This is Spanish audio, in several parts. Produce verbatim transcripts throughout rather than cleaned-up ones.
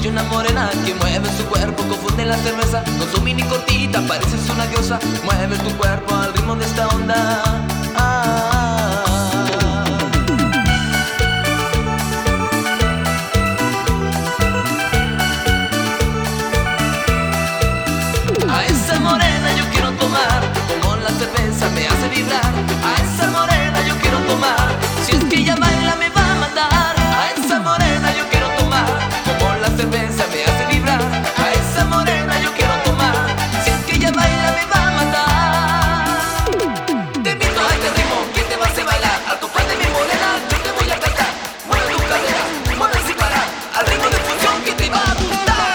Conocí una morena que mueve su cuerpo, confunde la cerveza con su mini cortita, pareces una diosa. Mueve tu cuerpo al ritmo de esta onda. Ah. A esa morena yo quiero tomar, como la cerveza me hace vibrar. A esa morena yo quiero tomar, si es que ella baila me va a matar. A esa morena yo quiero tomar, como la cerveza me hace vibrar. A esa morena yo quiero tomar, si es que ella baila me va a matar. Te invito a este ritmo que te va a hacer bailar. Al compás de mi morena yo te voy a cantar. Mueve tu cadera, mueve sin parar, al ritmo de función que te va a gustar.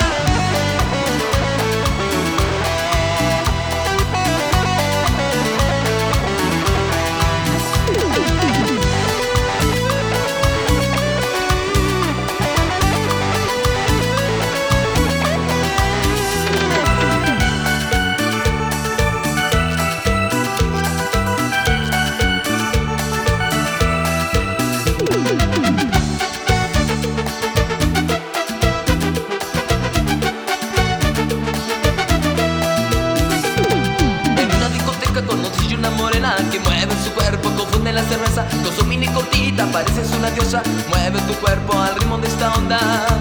Conocí una morena que mueve su cuerpo, confunde la cerveza con su mini cortita, pareces una diosa. Mueve tu cuerpo al ritmo de esta onda.